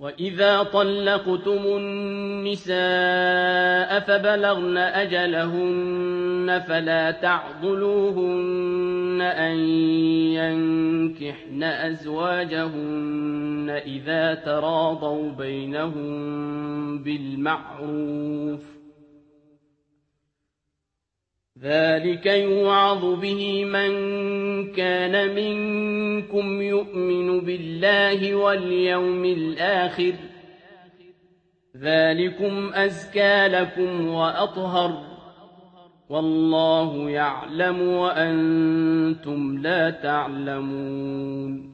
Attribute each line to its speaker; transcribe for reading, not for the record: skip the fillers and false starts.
Speaker 1: وَإِذَا طَلَّقْتُمُ النِّسَاءَ فَبَلَغْنَ أَجَلَهُنَّ فَلَا تَعْضُلُوهُنَّ أَن يَنكِحْنَ أَزْوَاجَهُنَّ إِذَا تَرَاضَوْا بَيْنَهُم بِالْمَعْرُوفِ ۗ ذَٰلِكَ يُوعَظُ بِهِ مَن كَانَ مِنكُمْ يُؤْمِنُ بِاللَّهِ وَالْيَوْمِ الْآخِرِ ۗ ذَٰلِكُمْ أَزْكَىٰ لَكُمْ وَأَطْهَرُ ۗ وَاللَّهُ يَعْلَمُ وَأَنتُمْ لَا تَعْلَمُونَ